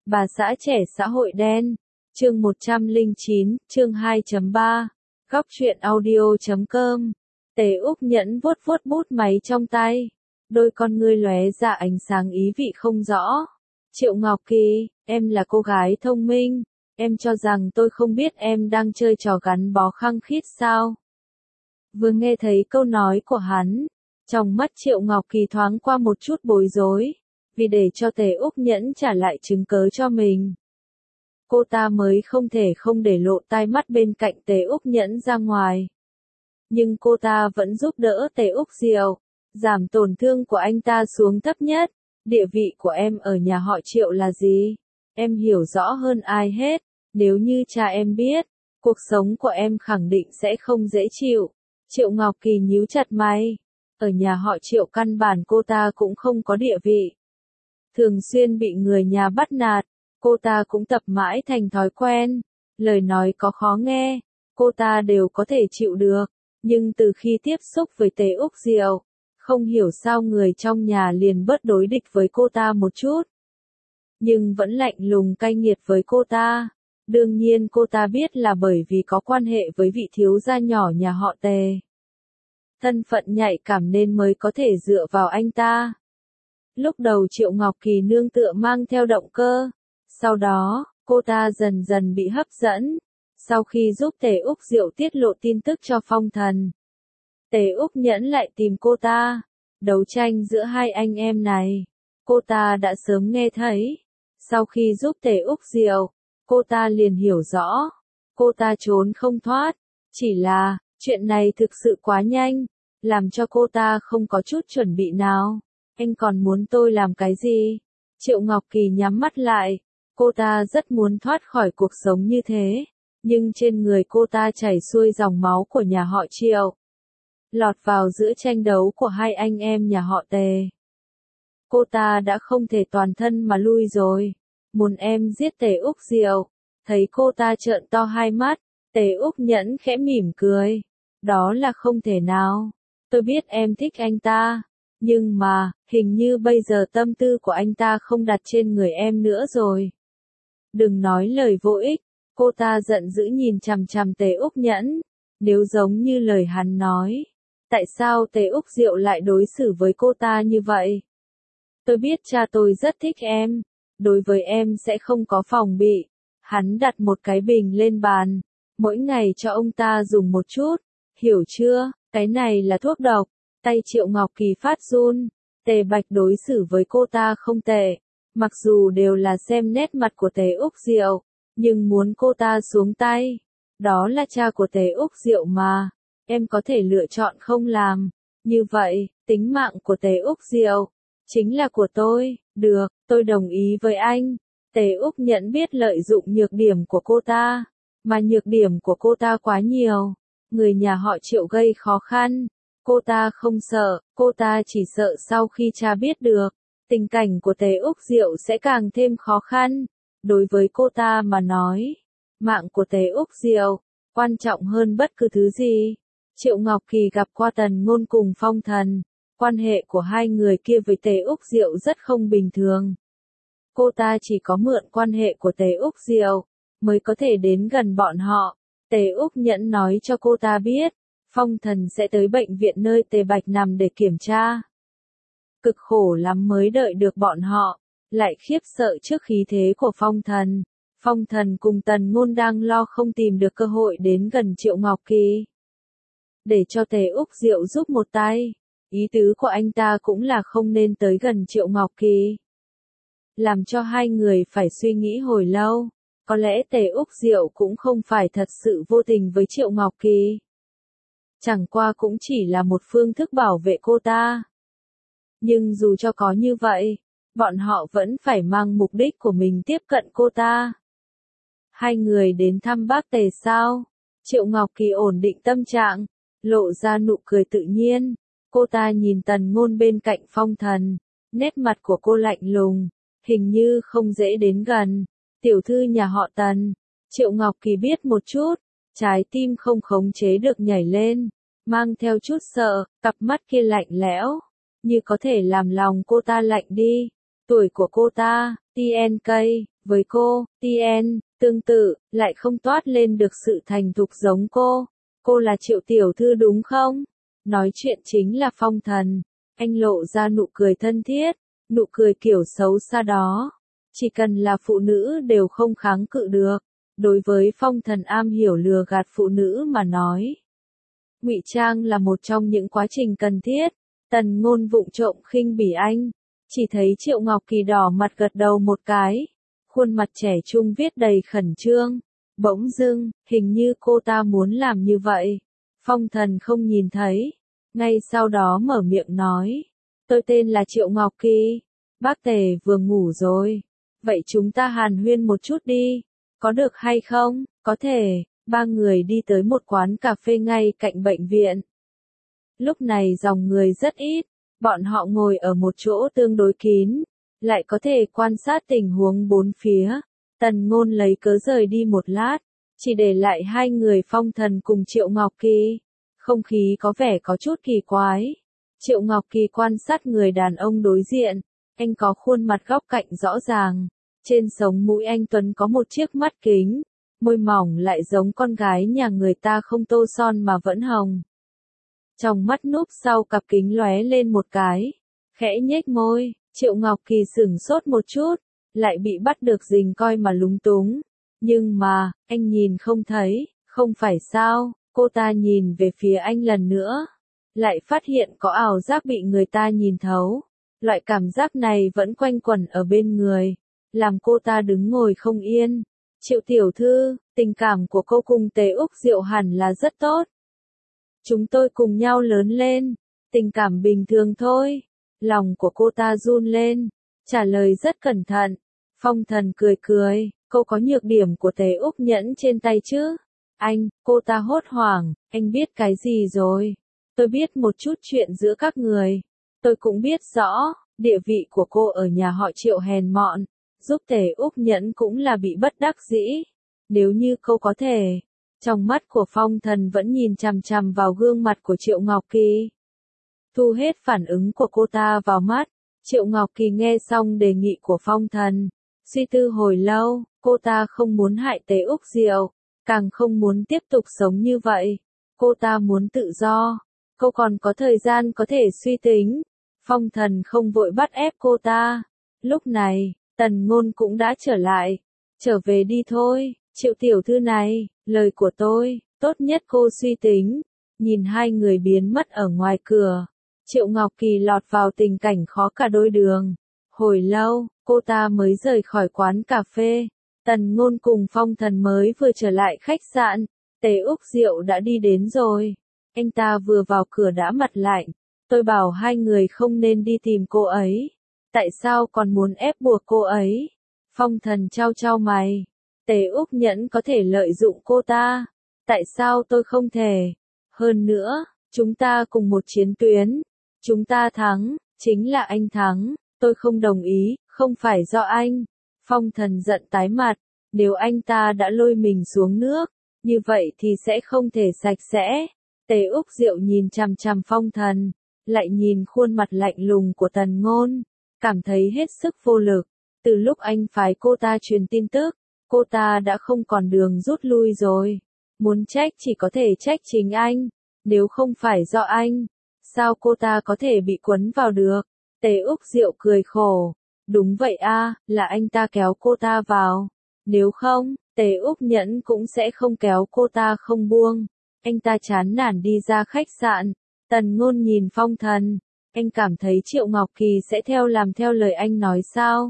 Bà xã trẻ xã hội đen. Chương 109, chương 2.3. Góc truyện audio.com. Tề Úc Nhẫn vuốt vuốt bút máy trong tay. Đôi con ngươi lóe ra ánh sáng ý vị không rõ. Triệu Ngọc Kỳ, em là cô gái thông minh. Em cho rằng tôi không biết em đang chơi trò gắn bó khăng khít sao? Vừa nghe thấy câu nói của hắn, trong mắt Triệu Ngọc Kỳ thoáng qua một chút bối rối, vì để cho Tề Úc Nhẫn trả lại chứng cớ cho mình. Cô ta mới không thể không để lộ tai mắt bên cạnh Tề Úc Nhẫn ra ngoài. Nhưng cô ta vẫn giúp đỡ Tề Úc Diệu, giảm tổn thương của anh ta xuống thấp nhất. Địa vị của em ở nhà họ Triệu là gì? Em hiểu rõ hơn ai hết. Nếu như cha em biết, cuộc sống của em khẳng định sẽ không dễ chịu. Triệu Ngọc Kỳ nhíu chặt mày. Ở nhà họ Triệu căn bản cô ta cũng không có địa vị. Thường xuyên bị người nhà bắt nạt, cô ta cũng tập mãi thành thói quen. Lời nói có khó nghe, cô ta đều có thể chịu được. Nhưng từ khi tiếp xúc với Tề Úc Diệu, không hiểu sao người trong nhà liền bớt đối địch với cô ta một chút. Nhưng vẫn lạnh lùng cay nghiệt với cô ta. Đương nhiên cô ta biết là bởi vì có quan hệ với vị thiếu gia nhỏ nhà họ Tề. Thân phận nhạy cảm nên mới có thể dựa vào anh ta. Lúc đầu Triệu Ngọc Kỳ nương tựa mang theo động cơ. Sau đó, cô ta dần dần bị hấp dẫn. Sau khi giúp Tề Úc Diệu tiết lộ tin tức cho Phong Thần, Tề Úc Nhẫn lại tìm cô ta. Đấu tranh giữa hai anh em này, cô ta đã sớm nghe thấy. Sau khi giúp Tề Úc Diệu, cô ta liền hiểu rõ. Cô ta trốn không thoát. Chỉ là, chuyện này thực sự quá nhanh, làm cho cô ta không có chút chuẩn bị nào. Anh còn muốn tôi làm cái gì? Triệu Ngọc Kỳ nhắm mắt lại. Cô ta rất muốn thoát khỏi cuộc sống như thế. Nhưng trên người cô ta chảy xuôi dòng máu của nhà họ Triệu. Lọt vào giữa tranh đấu của hai anh em nhà họ Tề. Cô ta đã không thể toàn thân mà lui rồi. Muốn em giết Tề Úc Diệu. Thấy cô ta trợn to hai mắt, Tề Úc Nhẫn khẽ mỉm cười. Đó là không thể nào. Tôi biết em thích anh ta. Nhưng mà, hình như bây giờ tâm tư của anh ta không đặt trên người em nữa rồi. Đừng nói lời vô ích. Cô ta giận dữ nhìn chằm chằm Tề Úc Nhẫn. Nếu giống như lời hắn nói, tại sao Tề Úc Diệu lại đối xử với cô ta như vậy? Tôi biết cha tôi rất thích em. Đối với em sẽ không có phòng bị. Hắn đặt một cái bình lên bàn. Mỗi ngày cho ông ta dùng một chút. Hiểu chưa? Cái này là thuốc độc. Tay Triệu Ngọc Kỳ phát run. Tề Bạch đối xử với cô ta không tệ. Mặc dù đều là xem nét mặt của Tề Úc Diệu, nhưng muốn cô ta xuống tay. Đó là cha của Tề Úc Diệu mà. Em có thể lựa chọn không làm. Như vậy, tính mạng của Tề Úc Diệu chính là của tôi. Được, tôi đồng ý với anh. Tề Úc Nhẫn biết lợi dụng nhược điểm của cô ta. Mà nhược điểm của cô ta quá nhiều. Người nhà họ Triệu gây khó khăn. Cô ta không sợ, cô ta chỉ sợ sau khi cha biết được, tình cảnh của Tề Úc Diệu sẽ càng thêm khó khăn. Đối với cô ta mà nói, mạng của Tề Úc Diệu quan trọng hơn bất cứ thứ gì. Triệu Ngọc Kỳ gặp qua Tần Ngôn cùng Phong Thần, quan hệ của hai người kia với Tề Úc Diệu rất không bình thường. Cô ta chỉ có mượn quan hệ của Tề Úc Diệu mới có thể đến gần bọn họ. Tề Úc Nhẫn nói cho cô ta biết, Phong Thần sẽ tới bệnh viện nơi Tề Bạch nằm để kiểm tra. Cực khổ lắm mới đợi được bọn họ, lại khiếp sợ trước khí thế của Phong Thần. Phong Thần cùng Tần Ngôn đang lo không tìm được cơ hội đến gần Triệu Ngọc Kỳ. Để cho Tề Úc Diệu giúp một tay. Ý tứ của anh ta cũng là không nên tới gần Triệu Ngọc Kỳ. Làm cho hai người phải suy nghĩ hồi lâu. Có lẽ Tề Úc Diệu cũng không phải thật sự vô tình với Triệu Ngọc Kỳ. Chẳng qua cũng chỉ là một phương thức bảo vệ cô ta. Nhưng dù cho có như vậy, bọn họ vẫn phải mang mục đích của mình tiếp cận cô ta. Hai người đến thăm bác Tề sao? Triệu Ngọc Kỳ ổn định tâm trạng, lộ ra nụ cười tự nhiên. Cô ta nhìn Tần Ngôn bên cạnh Phong Thần, nét mặt của cô lạnh lùng, hình như không dễ đến gần. Tiểu thư nhà họ Tần. Triệu Ngọc Kỳ biết một chút, trái tim không khống chế được nhảy lên, mang theo chút sợ, cặp mắt kia lạnh lẽo, như có thể làm lòng cô ta lạnh đi. Tuổi của cô ta, TNK, Với cô, Tien, tương tự, lại không toát lên được sự thành thục giống cô. Cô là Triệu tiểu thư đúng không? Nói chuyện chính là Phong Thần. Anh lộ ra nụ cười thân thiết, nụ cười kiểu xấu xa đó. Chỉ cần là phụ nữ đều không kháng cự được. Đối với Phong Thần am hiểu lừa gạt phụ nữ mà nói, ngụy trang là một trong những quá trình cần thiết. Tần Ngôn vụng trộm khinh bỉ anh, chỉ thấy Triệu Ngọc Kỳ đỏ mặt gật đầu một cái, khuôn mặt trẻ trung viết đầy khẩn trương. Bỗng dưng, hình như cô ta muốn làm như vậy. Phong Thần không nhìn thấy, ngay sau đó mở miệng nói, tôi tên là Triệu Ngọc Kỳ, bác Tề vừa ngủ rồi, vậy chúng ta hàn huyên một chút đi, có được hay không? Có thể. Ba người đi tới một quán cà phê ngay cạnh bệnh viện. Lúc này dòng người rất ít, bọn họ ngồi ở một chỗ tương đối kín, lại có thể quan sát tình huống bốn phía. Tần Ngôn lấy cớ rời đi một lát, chỉ để lại hai người Phong Thần cùng Triệu Ngọc Kỳ. Không khí có vẻ có chút kỳ quái. Triệu Ngọc Kỳ quan sát người đàn ông đối diện, anh có khuôn mặt góc cạnh rõ ràng, trên sống mũi anh tuấn có một chiếc mắt kính. Môi mỏng lại giống con gái nhà người ta không tô son mà vẫn hồng. Trong mắt núp sau cặp kính lóe lên một cái, khẽ nhếch môi, Triệu Ngọc Kỳ sửng sốt một chút, lại bị bắt được rình coi mà lúng túng. Nhưng mà, anh nhìn không thấy, không phải sao? Cô ta nhìn về phía anh lần nữa, lại phát hiện có ảo giác bị người ta nhìn thấu. Loại cảm giác này vẫn quanh quẩn ở bên người, làm cô ta đứng ngồi không yên. Triệu tiểu thư, tình cảm của cô cùng Tề Úc Diệu hẳn là rất tốt. Chúng tôi cùng nhau lớn lên, tình cảm bình thường thôi. Lòng của cô ta run lên, trả lời rất cẩn thận. Phong Thần cười cười, cô có nhược điểm của Tề Úc Nhẫn trên tay chứ? Anh, cô ta hốt hoảng, anh biết cái gì rồi? Tôi biết một chút chuyện giữa các người. Tôi cũng biết rõ, địa vị của cô ở nhà họ Triệu hèn mọn. Giúp Tề Úc Nhẫn cũng là bị bất đắc dĩ. Nếu như cô có thể. Trong mắt của Phong Thần vẫn nhìn chằm chằm vào gương mặt của Triệu Ngọc Kỳ. Thu hết phản ứng của cô ta vào mắt. Triệu Ngọc Kỳ nghe xong đề nghị của Phong Thần. Suy tư hồi lâu, cô ta không muốn hại Tề Úc Diệu, càng không muốn tiếp tục sống như vậy. Cô ta muốn tự do. Cô còn có thời gian có thể suy tính. Phong Thần không vội bắt ép cô ta. Lúc này, Tần Ngôn cũng đã trở lại. Trở về đi thôi, Triệu tiểu thư này, lời của tôi, tốt nhất cô suy tính. Nhìn hai người biến mất ở ngoài cửa, Triệu Ngọc Kỳ lọt vào tình cảnh khó cả đôi đường. Hồi lâu, cô ta mới rời khỏi quán cà phê. Tần Ngôn cùng Phong Thần mới vừa trở lại khách sạn. Tề Úc Diệu đã đi đến rồi. Anh ta vừa vào cửa đã mặt lạnh. Tôi bảo hai người không nên đi tìm cô ấy. Tại sao còn muốn ép buộc cô ấy? Phong Thần chau chau mày. Tề Úc Nhẫn có thể lợi dụng cô ta. Tại sao tôi không thể? Hơn nữa, chúng ta cùng một chiến tuyến. Chúng ta thắng, chính là anh thắng. Tôi không đồng ý, không phải do anh. Phong Thần giận tái mặt. Nếu anh ta đã lôi mình xuống nước, như vậy thì sẽ không thể sạch sẽ. Tề Úc Diệu nhìn chằm chằm Phong Thần, lại nhìn khuôn mặt lạnh lùng của Tần Ngôn, cảm thấy hết sức vô lực. Từ lúc anh phái cô ta truyền tin tức, cô ta đã không còn đường rút lui rồi. Muốn trách chỉ có thể trách chính anh. Nếu không phải do anh, sao cô ta có thể bị quấn vào được? Tề Úc Diệu cười khổ. Đúng vậy a, là anh ta kéo cô ta vào. Nếu không, Tề Úc Nhẫn cũng sẽ không kéo cô ta không buông. Anh ta chán nản đi ra khách sạn. Tần Ngôn nhìn Phong Thần. Anh cảm thấy Triệu Ngọc Kỳ sẽ làm theo lời anh nói sao?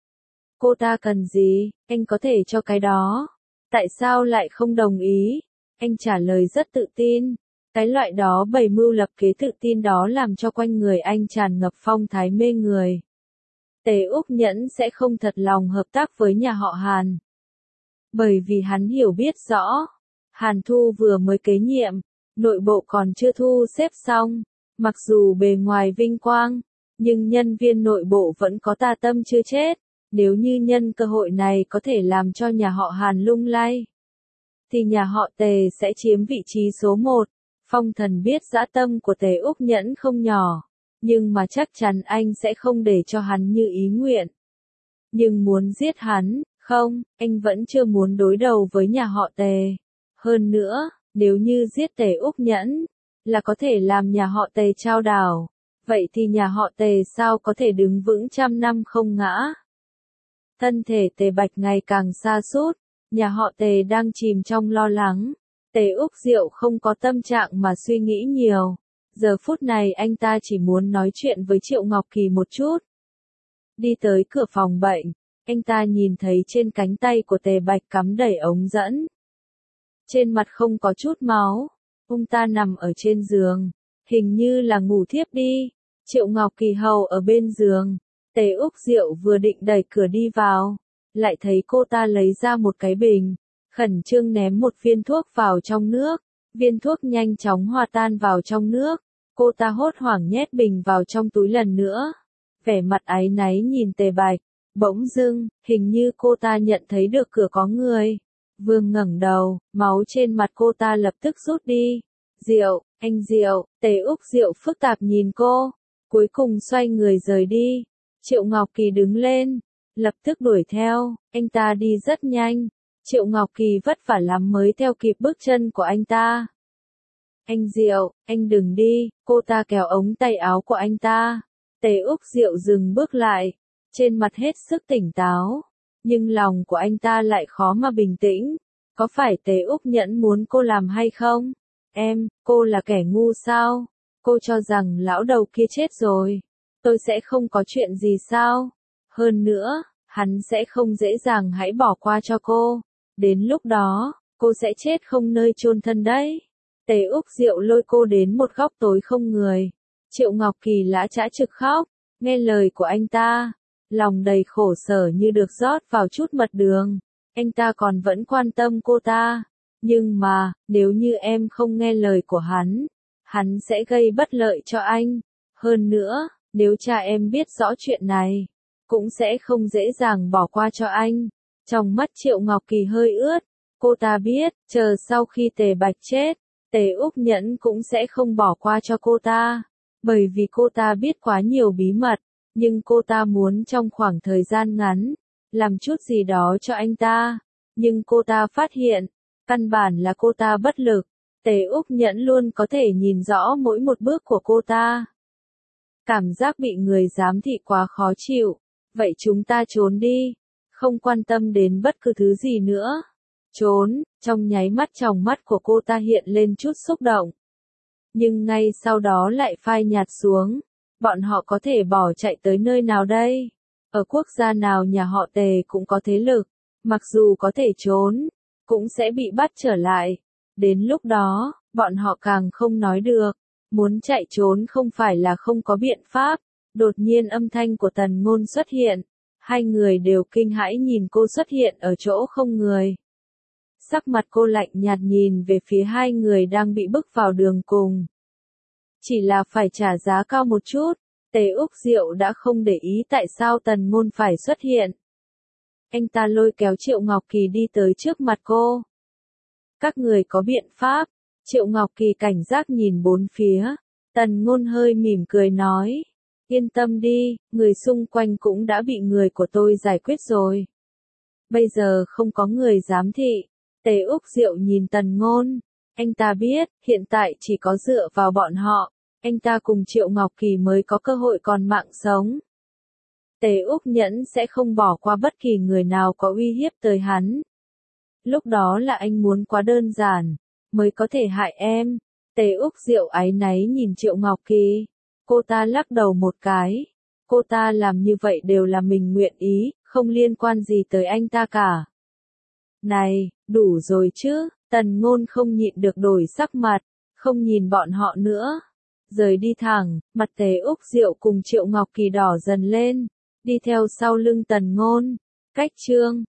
Cô ta cần gì, anh có thể cho cái đó. Tại sao lại không đồng ý? Anh trả lời rất tự tin. Cái loại đó bày mưu lập kế tự tin đó làm cho quanh người anh tràn ngập phong thái mê người. Tề Úc Nhẫn sẽ không thật lòng hợp tác với nhà họ Hàn. Bởi vì hắn hiểu biết rõ, Hàn Thu vừa mới kế nhiệm, nội bộ còn chưa thu xếp xong. Mặc dù bề ngoài vinh quang, nhưng nhân viên nội bộ vẫn có tà tâm chưa chết. Nếu như nhân cơ hội này có thể làm cho nhà họ Hàn lung lay, thì nhà họ Tề sẽ chiếm vị trí số 1. Phong Thần biết dã tâm của Tề Úc Nhẫn không nhỏ, nhưng mà chắc chắn anh sẽ không để cho hắn như ý nguyện. Nhưng muốn giết hắn, Không, anh vẫn chưa muốn đối đầu với nhà họ Tề. Hơn nữa, nếu như giết Tề Úc Nhẫn, là có thể làm nhà họ Tề chao đảo. Vậy thì nhà họ Tề sao có thể đứng vững trăm năm không ngã? Thân thể Tề Bạch ngày càng sa sút, nhà họ Tề đang chìm trong lo lắng. Tề Úc Diệu không có tâm trạng mà suy nghĩ nhiều. Giờ phút này anh ta chỉ muốn nói chuyện với Triệu Ngọc Kỳ một chút. Đi tới cửa phòng bệnh, anh ta nhìn thấy trên cánh tay của Tề Bạch cắm đầy ống dẫn. Trên mặt không có chút máu, ông ta nằm ở trên giường, hình như là ngủ thiếp đi. Triệu Ngọc Kỳ hầu ở bên giường, Tề Úc Diệu vừa định đẩy cửa đi vào, lại thấy cô ta lấy ra một cái bình, khẩn trương ném một viên thuốc vào trong nước. Viên thuốc nhanh chóng hòa tan vào trong nước, cô ta hốt hoảng nhét bình vào trong túi lần nữa. Vẻ mặt áy náy nhìn Tề Bạch, bỗng dưng, hình như cô ta nhận thấy được cửa có người. Vừa ngẩng đầu, máu trên mặt cô ta lập tức rút đi. Diệu, anh Diệu, Tề Úc Diệu phức tạp nhìn cô, cuối cùng xoay người rời đi. Triệu Ngọc Kỳ đứng lên, lập tức đuổi theo, anh ta đi rất nhanh. Triệu Ngọc Kỳ vất vả lắm mới theo kịp bước chân của anh ta. Anh Diệu, anh đừng đi, cô ta kéo ống tay áo của anh ta. Tề Úc Diệu dừng bước lại, trên mặt hết sức tỉnh táo, nhưng lòng của anh ta lại khó mà bình tĩnh. Có phải Tề Úc Nhẫn muốn cô làm hay không? Em, cô là kẻ ngu sao? Cô cho rằng lão đầu kia chết rồi, tôi sẽ không có chuyện gì sao? Hơn nữa, hắn sẽ không dễ dàng hãy bỏ qua cho cô. Đến lúc đó, cô sẽ chết không nơi chôn thân đấy. Tề Úc Diệu lôi cô đến một góc tối không người. Triệu Ngọc Kỳ lã chã trực khóc, nghe lời của anh ta, lòng đầy khổ sở như được rót vào chút mật đường. Anh ta còn vẫn quan tâm cô ta. Nhưng mà, nếu như em không nghe lời của hắn sẽ gây bất lợi cho anh. Hơn nữa, nếu cha em biết rõ chuyện này, cũng sẽ không dễ dàng bỏ qua cho anh. Trong mắt Triệu Ngọc Kỳ hơi ướt, cô ta biết, chờ sau khi Tề Bạch chết, Tề Úc Nhẫn cũng sẽ không bỏ qua cho cô ta. Bởi vì cô ta biết quá nhiều bí mật, nhưng cô ta muốn trong khoảng thời gian ngắn, làm chút gì đó cho anh ta. Nhưng cô ta phát hiện, căn bản là cô ta bất lực. Tề Úc Nhẫn luôn có thể nhìn rõ mỗi một bước của cô ta. Cảm giác bị người giám thị quá khó chịu. Vậy chúng ta trốn đi. Không quan tâm đến bất cứ thứ gì nữa. Trốn, trong nháy mắt tròng mắt của cô ta hiện lên chút xúc động. Nhưng ngay sau đó lại phai nhạt xuống. Bọn họ có thể bỏ chạy tới nơi nào đây? Ở quốc gia nào nhà họ Tề cũng có thế lực. Mặc dù có thể trốn, cũng sẽ bị bắt trở lại. Đến lúc đó, bọn họ càng không nói được. Muốn chạy trốn không phải là không có biện pháp. Đột nhiên âm thanh của Tần Ngôn xuất hiện. Hai người đều kinh hãi nhìn cô xuất hiện ở chỗ không người. Sắc mặt cô lạnh nhạt nhìn về phía hai người đang bị bức vào đường cùng. Chỉ là phải trả giá cao một chút. Tề Úc Diệu đã không để ý tại sao Tần Ngôn phải xuất hiện. Anh ta lôi kéo Triệu Ngọc Kỳ đi tới trước mặt cô. Các người có biện pháp. Triệu Ngọc Kỳ cảnh giác nhìn bốn phía. Tần Ngôn hơi mỉm cười nói. Yên tâm đi, người xung quanh cũng đã bị người của tôi giải quyết rồi. Bây giờ không có người giám thị. Tề Úc Diệu nhìn Tần Ngôn. Anh ta biết, hiện tại chỉ có dựa vào bọn họ, anh ta cùng Triệu Ngọc Kỳ mới có cơ hội còn mạng sống. Tề Úc Nhẫn sẽ không bỏ qua bất kỳ người nào có uy hiếp tới hắn. Lúc đó là anh muốn quá đơn giản, mới có thể hại em. Tề Úc Diệu áy náy nhìn Triệu Ngọc Kỳ. Cô ta lắc đầu một cái. Cô ta làm như vậy đều là mình nguyện ý, không liên quan gì tới anh ta cả. Này, đủ rồi chứ, Tần Ngôn không nhịn được đổi sắc mặt, không nhìn bọn họ nữa. Rời đi thẳng, mặt Tề Úc Diệu cùng Triệu Ngọc Kỳ đỏ dần lên, đi theo sau lưng Tần Ngôn. Cách chương